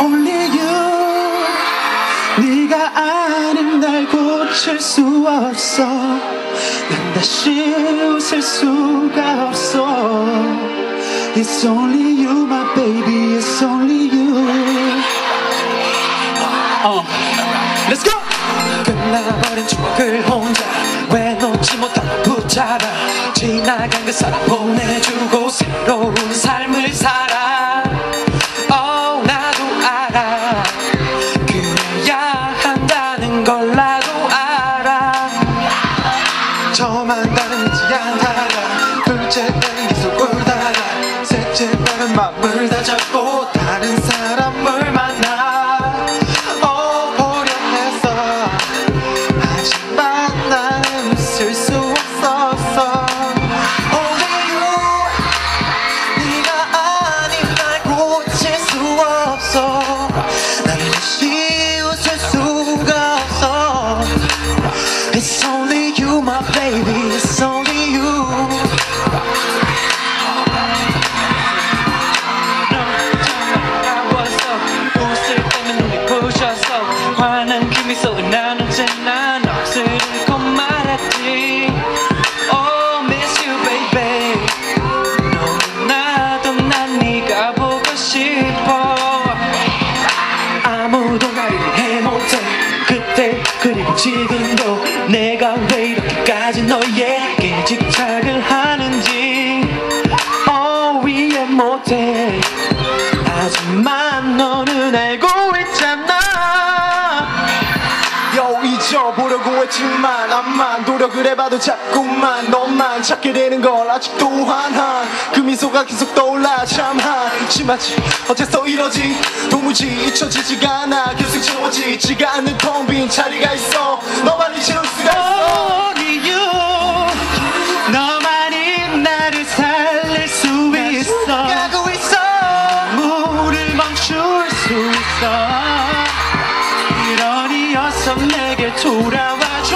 only you. 네가 아닌 날 고칠 수 없어. 난 다시 웃을 수가 없어. It's only you my baby, it's only you. Let's go! 끝나버린 추억을 혼자 왜 놓지 못하고 붙잡아. 지나간 그 사람 보내주고 새로운 삶을 살아. 나도 알아. 그래야 한다는 걸 나도 알아. 처음 한다는 믿지 않다가 둘째 때는 계속 울다가 셋째 때는 맘을 다 잡고 다른 사람을 만나. 하지만 나는 웃을 수 없었어. Only you. 네가 아닌 날 고칠 수 없어. 나는 다시 웃을 수가 없어. It's only you my baby, it's only you. 웃을 때면 눈이 부셔서 환한 그 미소를 나눈 채 난 억수를 잃고 말았지. Oh miss you baby. 너무나도 난 네가 보고 싶어. 아무도 나를 이해 못해. 그때 그리고 지금도 내가 왜 이렇게까지 너에게 집착을 하는지 이해 못해. 하지만 너는 알고 있잖아. 잊어보려고 했지만 암만 노력을 해봐도 자꾸만 너만 찾게 되는 걸 아직도 환한 그 미소가 계속 떠올라. 참 한심하지 어째서 이러지. 도무지 잊혀지지가 않아. 계속 채워지지가 않는 텅 빈 자리가 있어. 너만이 채울 수가 있어. Only you. 너만이 나를 살릴 수 있어. 가고 있어. 물을 멈출 수 있어. 그러니 어서 내게 돌아와줘.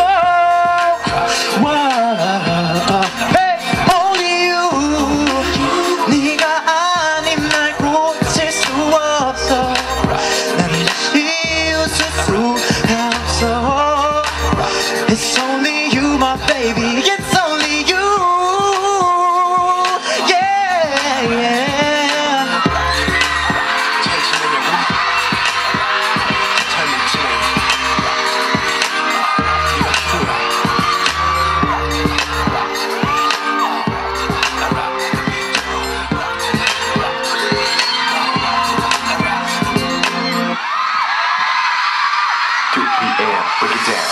Hey, only you. 네가 아닌 날 고칠 수 없어. 나는 다시 웃을 수가 없어. It's only you my baby, it's only you. Yeah, yeah. 잘 지내냐고? 잘 못 지내. 네가 좋아. Do the air, break it down.